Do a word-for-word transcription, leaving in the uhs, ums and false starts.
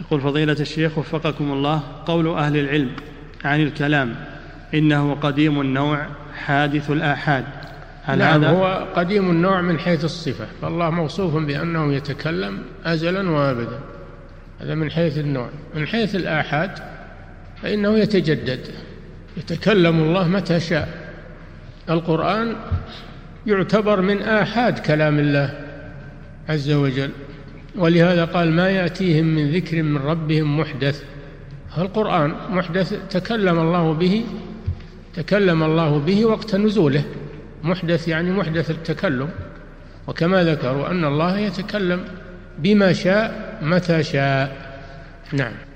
يقول فضيلة الشيخ وفقكم الله، قول أهل العلم عن الكلام إنه قديم النوع حادث الآحاد، هل نعم هذا؟ هو قديم النوع من حيث الصفة، فالله موصوف بأنه يتكلم أزلا وأبدا، هذا من حيث النوع. من حيث الآحاد فإنه يتجدد، يتكلم الله متى شاء. القرآن يعتبر من آحاد كلام الله عز وجل، ولهذا قال ما يأتيهم من ذكر من ربهم محدث. القرآن محدث، تكلم الله به تكلم الله به وقت نزوله. محدث يعني محدث التكلم، وكما ذكروا أن الله يتكلم بما شاء متى شاء. نعم.